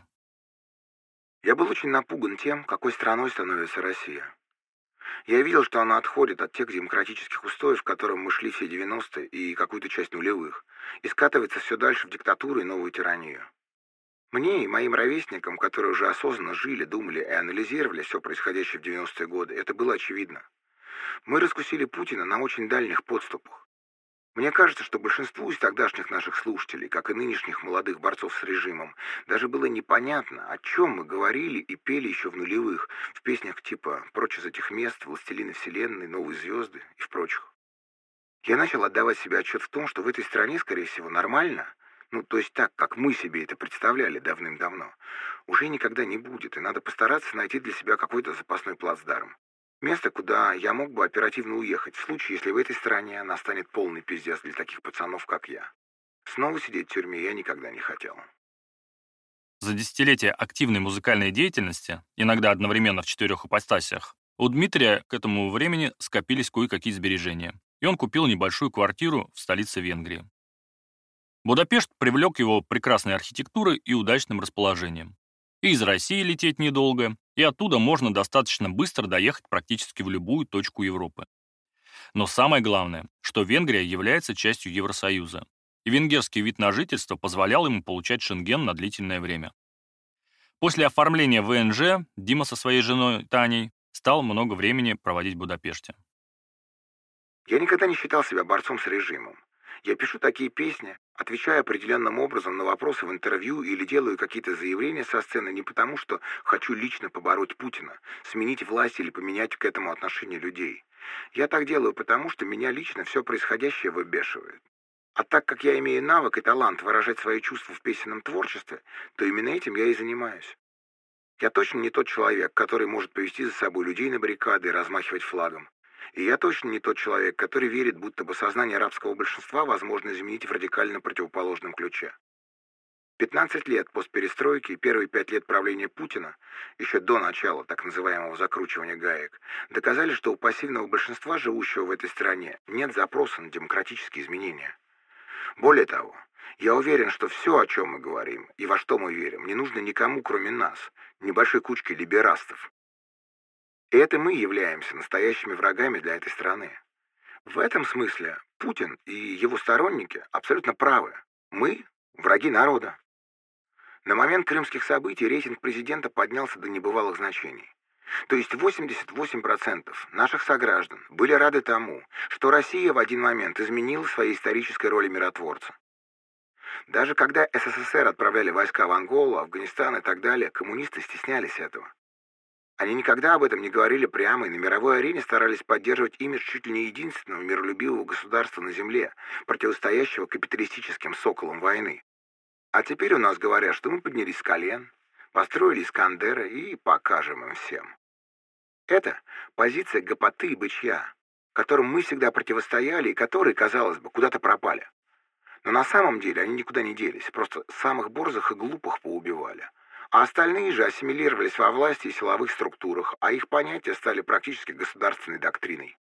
D: Я был очень напуган тем, какой страной становится Россия. Я видел, что она отходит от тех демократических устоев, к которым мы шли все 90-е и какую-то часть нулевых, и скатывается все дальше в диктатуру и новую тиранию. Мне и моим ровесникам, которые уже осознанно жили, думали и анализировали все происходящее в 90-е годы, это было очевидно. Мы раскусили Путина на очень дальних подступах. Мне кажется, что большинству из тогдашних наших слушателей, как и нынешних молодых борцов с режимом, даже было непонятно, о чем мы говорили и пели еще в нулевых, в песнях типа «Прочь из этих мест», «Властелины вселенной», «Новые звезды» и в прочих. Я начал отдавать себе отчет в том, что в этой стране, скорее всего, нормально, то есть так, как мы себе это представляли давным-давно, уже никогда не будет, и надо постараться найти для себя какой-то запасной плацдарм. Место, куда я мог бы оперативно уехать, в случае, если в этой стране настанет полный пиздец для таких пацанов, как я. Снова сидеть в тюрьме я никогда не хотел.
A: За десятилетия активной музыкальной деятельности, иногда одновременно в 4 ипостасях, у Дмитрия к этому времени скопились кое-какие сбережения, и он купил небольшую квартиру в столице Венгрии. Будапешт привлек его прекрасной архитектурой и удачным расположением. И из России лететь недолго, и оттуда можно достаточно быстро доехать практически в любую точку Европы. Но самое главное, что Венгрия является частью Евросоюза, и венгерский вид на жительство позволял ему получать Шенген на длительное время. После оформления ВНЖ Дима со своей женой Таней стал много времени проводить в Будапеште.
D: Я никогда не считал себя борцом с режимом. Я пишу такие песни, отвечаю определенным образом на вопросы в интервью или делаю какие-то заявления со сцены не потому, что хочу лично побороть Путина, сменить власть или поменять к этому отношение людей. Я так делаю потому, что меня лично все происходящее выбешивает. А так как я имею навык и талант выражать свои чувства в песенном творчестве, то именно этим я и занимаюсь. Я точно не тот человек, который может повести за собой людей на баррикады и размахивать флагом. И я точно не тот человек, который верит, будто бы сознание арабского большинства возможно изменить в радикально противоположном ключе. 15 лет постперестройки и первые 5 лет правления Путина, еще до начала так называемого закручивания гаек, доказали, что у пассивного большинства, живущего в этой стране, нет запроса на демократические изменения. Более того, я уверен, что все, о чем мы говорим и во что мы верим, не нужно никому, кроме нас, небольшой кучки либерастов. И это мы являемся настоящими врагами для этой страны. В этом смысле Путин и его сторонники абсолютно правы. Мы – враги народа. На момент крымских событий рейтинг президента поднялся до небывалых значений. То есть 88% наших сограждан были рады тому, что Россия в один момент изменила своей исторической роли миротворца. Даже когда СССР отправляли войска в Анголу, Афганистан и так далее, коммунисты стеснялись этого. Они никогда об этом не говорили прямо и на мировой арене старались поддерживать имидж чуть ли не единственного миролюбивого государства на земле, противостоящего капиталистическим соколам войны. А теперь у нас говорят, что мы поднялись с колен, построили Искандера и покажем им всем. Это позиция гопоты и бычья, которым мы всегда противостояли и которые, казалось бы, куда-то пропали. Но на самом деле они никуда не делись, просто самых борзых и глупых поубивали. А остальные же ассимилировались во власти и силовых структурах, а их понятия стали практически государственной доктриной.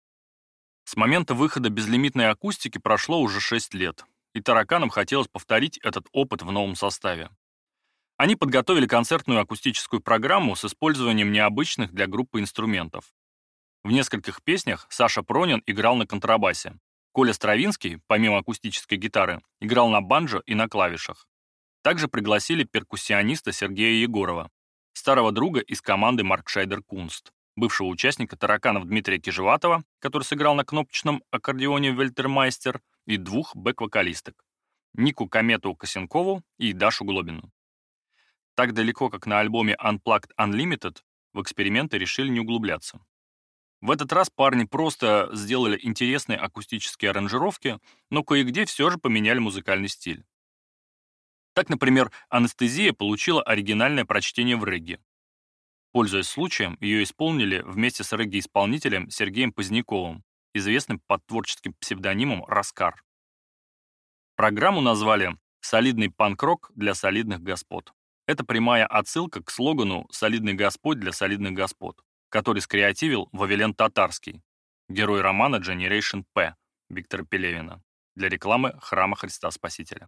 A: С момента выхода безлимитной акустики прошло уже 6 лет, и тараканам хотелось повторить этот опыт в новом составе. Они подготовили концертную акустическую программу с использованием необычных для группы инструментов. В нескольких песнях Саша Пронин играл на контрабасе. Коля Стравинский, помимо акустической гитары, играл на банджо и на клавишах. Также пригласили перкуссиониста Сергея Егорова, старого друга из команды Маркшайдер Кунст, бывшего участника «Тараканов» Дмитрия Кижеватова, который сыграл на кнопочном аккордеоне «Вельтермайстер», и 2 бэк-вокалисток — Нику Комету Косенкову и Дашу Глобину. Так далеко, как на альбоме Unplugged Unlimited, в эксперименты решили не углубляться. В этот раз парни просто сделали интересные акустические аранжировки, но кое-где все же поменяли музыкальный стиль. Так, например, «Анестезия» получила оригинальное прочтение в регги. Пользуясь случаем, ее исполнили вместе с регги-исполнителем Сергеем Поздняковым, известным под творческим псевдонимом «Раскар». Программу назвали «Солидный панк-рок для солидных господ». Это прямая отсылка к слогану «Солидный Господь для солидных господ», который скреативил Вавилен Татарский, герой романа Generation P Виктора Пелевина, для рекламы Храма Христа Спасителя.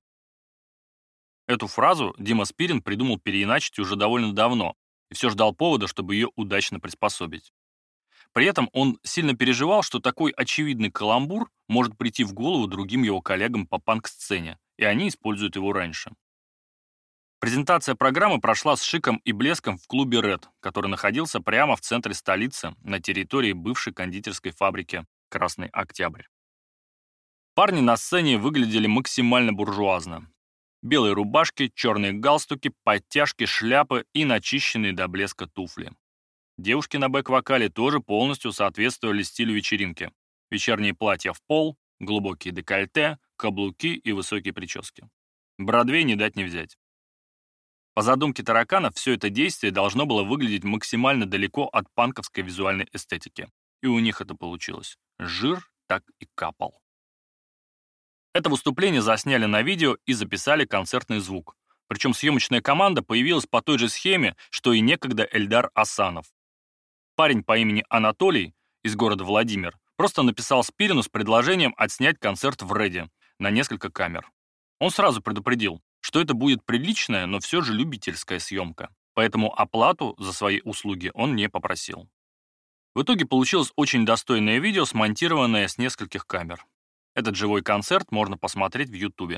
A: Эту фразу Дима Спирин придумал переиначить уже довольно давно и все ждал повода, чтобы ее удачно приспособить. При этом он сильно переживал, что такой очевидный каламбур может прийти в голову другим его коллегам по панк-сцене, и они используют его раньше. Презентация программы прошла с шиком и блеском в клубе «Ред», который находился прямо в центре столицы, на территории бывшей кондитерской фабрики «Красный Октябрь». Парни на сцене выглядели максимально буржуазно. Белые рубашки, черные галстуки, подтяжки, шляпы и начищенные до блеска туфли. Девушки на бэк-вокале тоже полностью соответствовали стилю вечеринки. Вечерние платья в пол, глубокие декольте, каблуки и высокие прически. Бродвей не дать не взять. По задумке тараканов, все это действие должно было выглядеть максимально далеко от панковской визуальной эстетики. И у них это получилось. Жир так и капал. Это выступление засняли на видео и записали концертный звук. Причем съемочная команда появилась по той же схеме, что и некогда Эльдар Асанов. Парень по имени Анатолий из города Владимир просто написал Спирину с предложением отснять концерт в Реде на несколько камер. Он сразу предупредил, что это будет приличная, но все же любительская съемка, поэтому оплату за свои услуги он не попросил. В итоге получилось очень достойное видео, смонтированное с нескольких камер. Этот живой концерт можно посмотреть в Ютубе.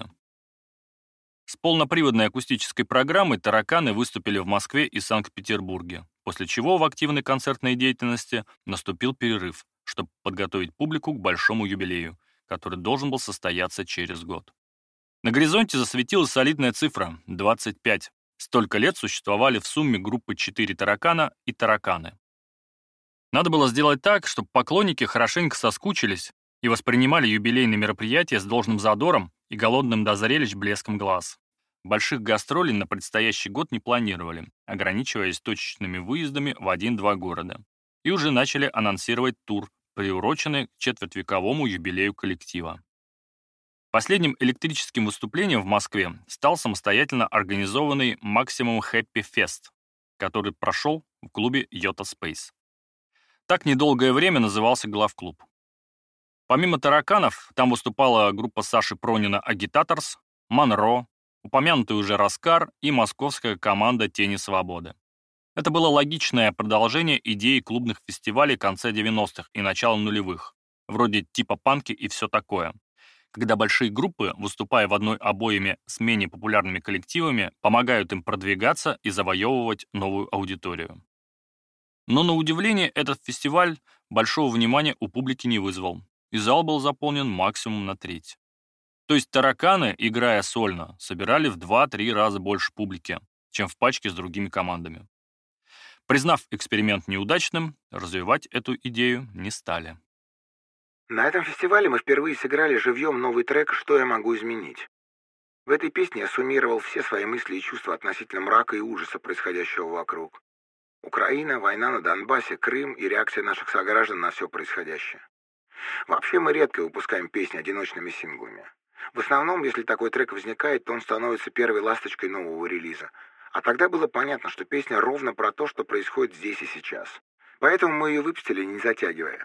A: С полноприводной акустической программой тараканы выступили в Москве и Санкт-Петербурге, после чего в активной концертной деятельности наступил перерыв, чтобы подготовить публику к большому юбилею, который должен был состояться через год. На горизонте засветилась солидная цифра — 25. Столько лет существовали в сумме группы 4 таракана и тараканы. Надо было сделать так, чтобы поклонники хорошенько соскучились и воспринимали юбилейные мероприятия с должным задором и голодным до зрелищ блеском глаз. Больших гастролей на предстоящий год не планировали, ограничиваясь точечными выездами в 1-2 города. И уже начали анонсировать тур, приуроченный к четвертьвековому юбилею коллектива. Последним электрическим выступлением в Москве стал самостоятельно организованный Maximum Happy Fest, который прошел в клубе Yota Space. Так недолгое время назывался главклуб. Помимо тараканов, там выступала группа Саши Пронина «Агитаторс», «Монро», упомянутый уже «Раскар» и московская команда «Тени свободы». Это было логичное продолжение идеи клубных фестивалей конца 90-х и начала нулевых, вроде типа панки и все такое, когда большие группы, выступая в одной обойме с менее популярными коллективами, помогают им продвигаться и завоевывать новую аудиторию. Но на удивление этот фестиваль большого внимания у публики не вызвал, и зал был заполнен максимум на треть. То есть тараканы, играя сольно, собирали в 2-3 раза больше публики, чем в пачке с другими командами. Признав эксперимент неудачным, развивать эту идею не стали.
D: На этом фестивале мы впервые сыграли живьем новый трек «Что я могу изменить?». В этой песне я суммировал все свои мысли и чувства относительно мрака и ужаса, происходящего вокруг. Украина, война на Донбассе, Крым и реакция наших сограждан на все происходящее. Вообще мы редко выпускаем песни одиночными синглами. В основном, если такой трек возникает, то он становится первой ласточкой нового релиза. А тогда было понятно, что песня ровно про то, что происходит здесь и сейчас. Поэтому мы ее выпустили, не затягивая.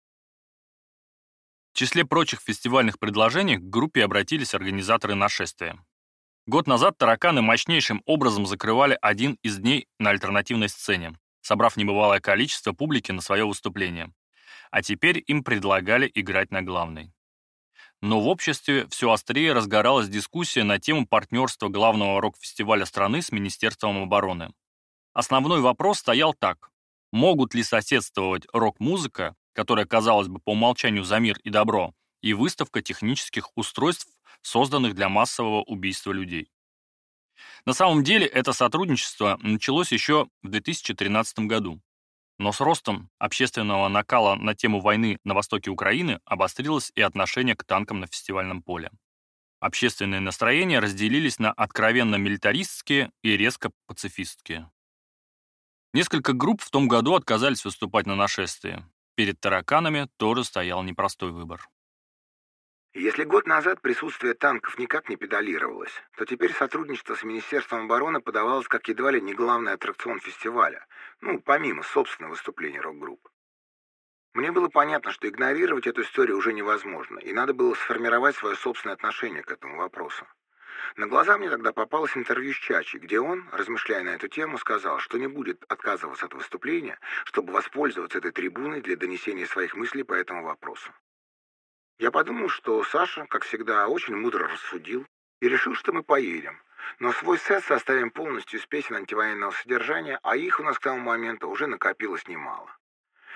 A: В числе прочих фестивальных предложений к группе обратились организаторы нашествия. Год назад тараканы мощнейшим образом закрывали один из дней на альтернативной сцене, собрав небывалое количество публики на свое выступление. А теперь им предлагали играть на главной. Но в обществе все острее разгоралась дискуссия на тему партнерства главного рок-фестиваля страны с Министерством обороны. Основной вопрос стоял так: могут ли соседствовать рок-музыка, которая, казалось бы, по умолчанию за мир и добро, и выставка технических устройств, созданных для массового убийства людей? На самом деле это сотрудничество началось еще в 2013 году. Но с ростом общественного накала на тему войны на востоке Украины обострилось и отношение к танкам на фестивальном поле. Общественные настроения разделились на откровенно милитаристские и резко пацифистские. Несколько групп в том году отказались выступать на нашествии. Перед тараканами тоже стоял непростой выбор.
D: Если год назад присутствие танков никак не педалировалось, то теперь сотрудничество с Министерством обороны подавалось как едва ли не главный аттракцион фестиваля, помимо собственного выступления рок-групп. Мне было понятно, что игнорировать эту историю уже невозможно, и надо было сформировать свое собственное отношение к этому вопросу. На глаза мне тогда попалось интервью с Чачи, где он, размышляя на эту тему, сказал, что не будет отказываться от выступления, чтобы воспользоваться этой трибуной для донесения своих мыслей по этому вопросу. Я подумал, что Саша, как всегда, очень мудро рассудил и решил, что мы поедем. Но свой сет составим полностью из песен антивоенного содержания, а их у нас к тому моменту уже накопилось немало.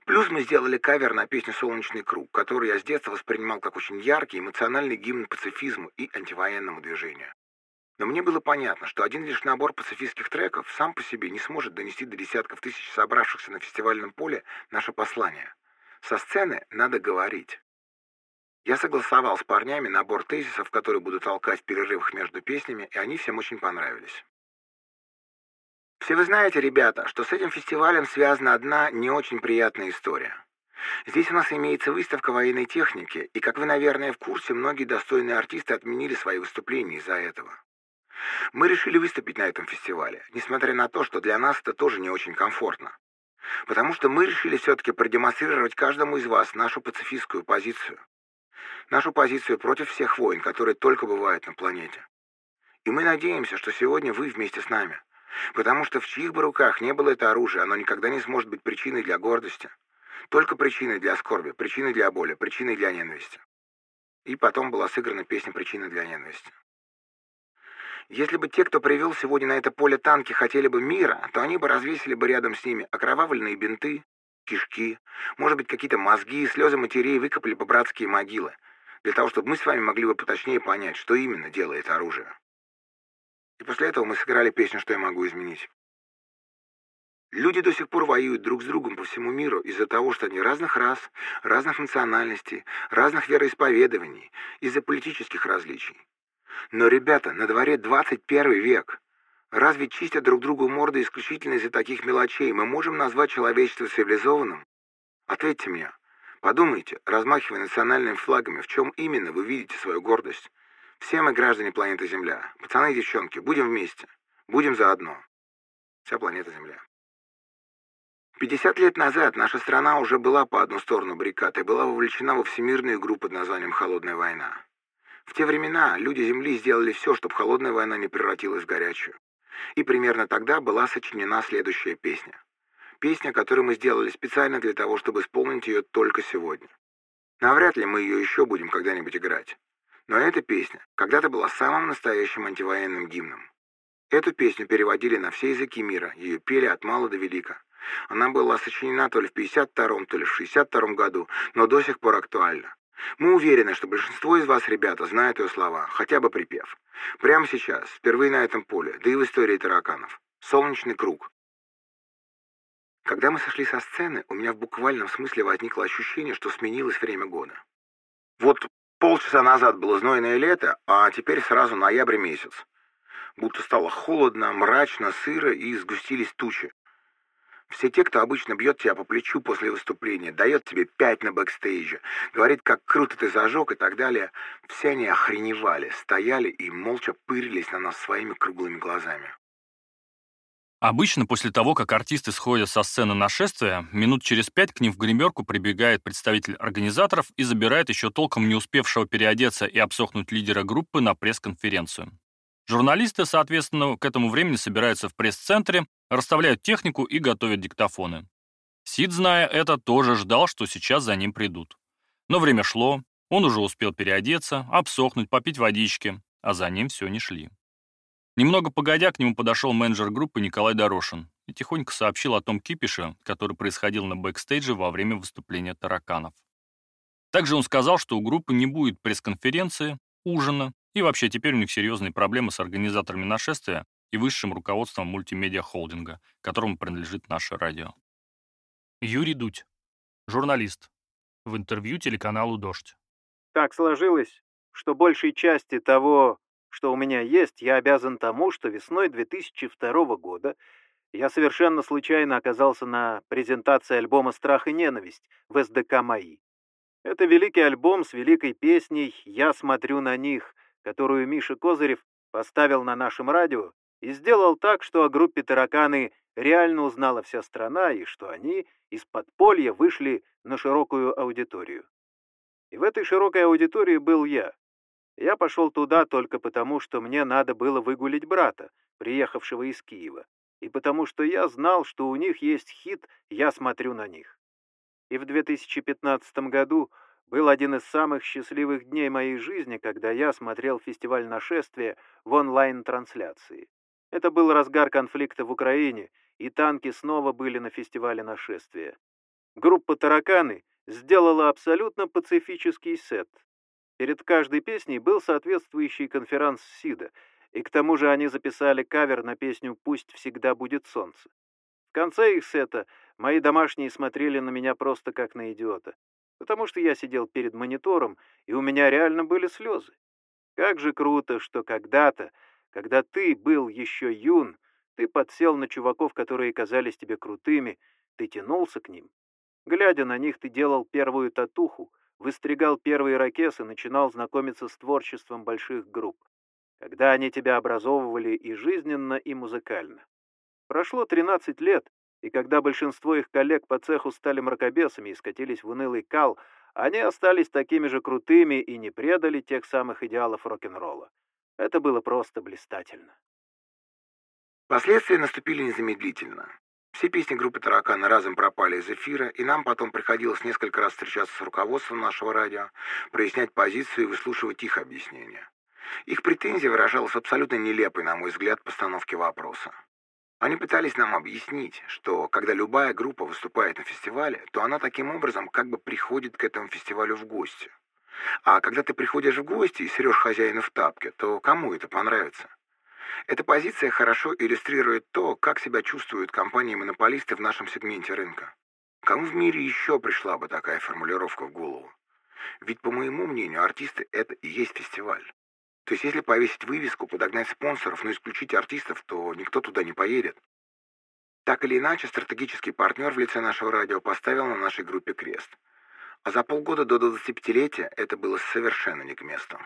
D: Плюс мы сделали кавер на песню «Солнечный круг», которую я с детства воспринимал как очень яркий, эмоциональный гимн пацифизму и антивоенному движению. Но мне было понятно, что один лишь набор пацифистских треков сам по себе не сможет донести до десятков тысяч собравшихся на фестивальном поле наше послание. Со сцены надо говорить. Я согласовал с парнями набор тезисов, которые буду толкать в перерывах между песнями, и они всем очень понравились. Все вы знаете, ребята, что с этим фестивалем связана одна не очень приятная история. Здесь у нас имеется выставка военной техники, и, как вы, наверное, в курсе, многие достойные артисты отменили свои выступления из-за этого. Мы решили выступить на этом фестивале, несмотря на то, что для нас это тоже не очень комфортно. Потому что мы решили все-таки продемонстрировать каждому из вас нашу пацифистскую позицию. Нашу позицию против всех войн, которые только бывают на планете. И мы надеемся, что сегодня вы вместе с нами. Потому что в чьих бы руках не было это оружие, оно никогда не сможет быть причиной для гордости. Только причиной для скорби, причиной для боли, причиной для ненависти. И потом была сыграна песня «Причина для ненависти». Если бы те, кто привел сегодня на это поле танки, хотели бы мира, то они бы развесили бы рядом с ними окровавленные бинты, кишки, может быть, какие-то мозги, слезы матерей, выкопали бы братские могилы, для того, чтобы мы с вами могли бы поточнее понять, что именно делает оружие. И после этого мы сыграли песню «Что я могу изменить». Люди до сих пор воюют друг с другом по всему миру из-за того, что они разных рас, разных национальностей, разных вероисповеданий, из-за политических различий. Но, ребята, на дворе 21 век. Разве чистя друг другу морды исключительно из-за таких мелочей мы можем назвать человечество цивилизованным? Ответьте мне. Подумайте, размахивая национальными флагами, в чем именно вы видите свою гордость? Все мы граждане планеты Земля. Пацаны и девчонки, будем вместе. Будем заодно. Вся планета Земля. 50 лет назад наша страна уже была по одну сторону баррикад и была вовлечена во всемирную игру под названием «Холодная война». В те времена люди Земли сделали все, чтобы холодная война не превратилась в горячую. И примерно тогда была сочинена следующая песня. Песня, которую мы сделали специально для того, чтобы исполнить ее только сегодня. Навряд ли мы ее еще будем когда-нибудь играть. Но эта песня когда-то была самым настоящим антивоенным гимном. Эту песню переводили на все языки мира, ее пели от мала до велика. Она была сочинена то ли в 52-м, то ли в 62-м году, но до сих пор актуальна. Мы уверены, что большинство из вас, ребята, знают ее слова, хотя бы припев. Прямо сейчас, впервые на этом поле, да и в истории тараканов. «Солнечный круг». Когда мы сошли со сцены, у меня в буквальном смысле возникло ощущение, что сменилось время года. Вот полчаса назад было знойное лето, а теперь сразу ноябрь месяц. Будто стало холодно, мрачно, сыро и сгустились тучи. Все те, кто обычно бьет тебя по плечу после выступления, дает тебе 5 на бэкстейже, говорит, как круто ты зажег и так далее, все они охреневали, стояли и молча пырились на нас своими круглыми глазами.
A: Обычно после того, как артисты сходят со сцены нашествия, минут через 5 к ним в гримерку прибегает представитель организаторов и забирает еще толком не успевшего переодеться и обсохнуть лидера группы на пресс-конференцию. Журналисты, соответственно, к этому времени собираются в пресс-центре, расставляют технику и готовят диктофоны. Сид, зная это, тоже ждал, что сейчас за ним придут. Но время шло, он уже успел переодеться, обсохнуть, попить водички, а за ним все не шли. Немного погодя, к нему подошел менеджер группы Николай Дорошин и тихонько сообщил о том кипише, который происходил на бэкстейдже во время выступления тараканов. Также он сказал, что у группы не будет пресс-конференции, ужина, и вообще теперь у них серьезные проблемы с организаторами нашествия и высшим руководством мультимедиа-холдинга, которому принадлежит наше радио. Юрий Дудь, журналист, в интервью телеканалу «Дождь».
E: Так сложилось, что большей части того, что у меня есть, я обязан тому, что весной 2002 года я совершенно случайно оказался на презентации альбома «Страх и ненависть» в СДК «МАИ». Это великий альбом с великой песней «Я смотрю на них», которую Миша Козырев поставил на нашем радио и сделал так, что о группе «Тараканы» реально узнала вся страна и что они из подполья вышли на широкую аудиторию. И в этой широкой аудитории был я. Я пошел туда только потому, что мне надо было выгулить брата, приехавшего из Киева, и потому что я знал, что у них есть хит «Я смотрю на них». И в 2015 году был один из самых счастливых дней моей жизни, когда я смотрел фестиваль нашествия в онлайн-трансляции. Это был разгар конфликта в Украине, и танки снова были на фестивале нашествия. Группа «Тараканы» сделала абсолютно пацифический сет. Перед каждой песней был соответствующий конферанс СИДа, и к тому же они записали кавер на песню «Пусть всегда будет солнце». В конце их сета мои домашние смотрели на меня просто как на идиота, потому что я сидел перед монитором, и у меня реально были слезы. Как же круто, что когда-то, когда ты был еще юн, ты подсел на чуваков, которые казались тебе крутыми, ты тянулся к ним. Глядя на них, ты делал первую татуху, выстригал первый ирокез и начинал знакомиться с творчеством больших групп, когда они тебя образовывали и жизненно, и музыкально. Прошло 13 лет, и когда большинство их коллег по цеху стали мракобесами и скатились в унылый кал, они остались такими же крутыми и не предали тех самых идеалов рок-н-ролла. Это было просто блистательно.
D: Последствия наступили незамедлительно. Все песни группы «Тараканы» разом пропали из эфира, и нам потом приходилось несколько раз встречаться с руководством нашего радио, прояснять позицию и выслушивать их объяснения. Их претензия выражалась в абсолютно нелепой, на мой взгляд, постановке вопроса. Они пытались нам объяснить, что когда любая группа выступает на фестивале, то она таким образом как бы приходит к этому фестивалю в гости. А когда ты приходишь в гости и срешь хозяина в тапке, то кому это понравится? Эта позиция хорошо иллюстрирует то, как себя чувствуют компании-монополисты в нашем сегменте рынка. Кому в мире еще пришла бы такая формулировка в голову? Ведь, по моему мнению, артисты — это и есть фестиваль. То есть, если повесить вывеску, подогнать спонсоров, но исключить артистов, то никто туда не поедет. Так или иначе, стратегический партнер в лице нашего радио поставил на нашей группе крест. А за полгода до 25-летия это было совершенно не к месту.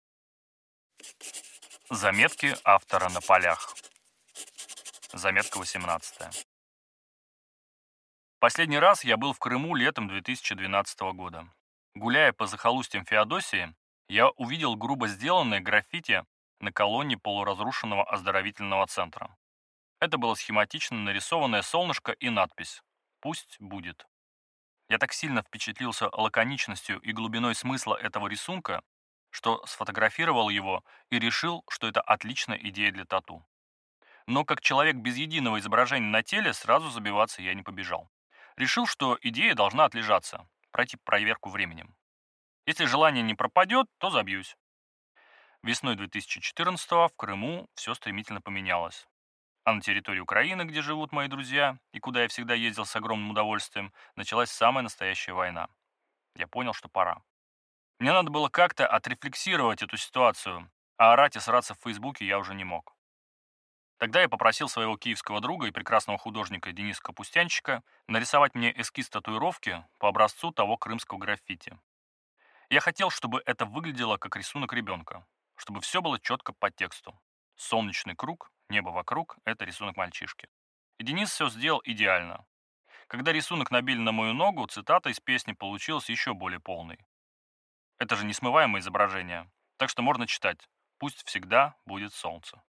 A: Заметки автора на полях. Заметка 18. Последний раз я был в Крыму летом 2012 года. Гуляя по захолустьям Феодосии, я увидел грубо сделанное граффити на колонне полуразрушенного оздоровительного центра. Это было схематично нарисованное солнышко и надпись «Пусть будет». Я так сильно впечатлился лаконичностью и глубиной смысла этого рисунка, что сфотографировал его и решил, что это отличная идея для тату. Но как человек без единого изображения на теле, сразу забиваться я не побежал. Решил, что идея должна отлежаться, пройти проверку временем. Если желание не пропадет, то забьюсь. Весной 2014-го в Крыму все стремительно поменялось. А на территории Украины, где живут мои друзья, и куда я всегда ездил с огромным удовольствием, началась самая настоящая война. Я понял, что пора. Мне надо было как-то отрефлексировать эту ситуацию, а орать и сраться в Фейсбуке я уже не мог. Тогда я попросил своего киевского друга и прекрасного художника Дениса Капустянчика нарисовать мне эскиз татуировки по образцу того крымского граффити. Я хотел, чтобы это выглядело как рисунок ребенка, чтобы все было четко по тексту. Солнечный круг, небо вокруг — это рисунок мальчишки. И Денис все сделал идеально. Когда рисунок набили на мою ногу, цитата из песни получилась еще более полной. Это же несмываемое изображение, так что можно читать «Пусть всегда будет солнце».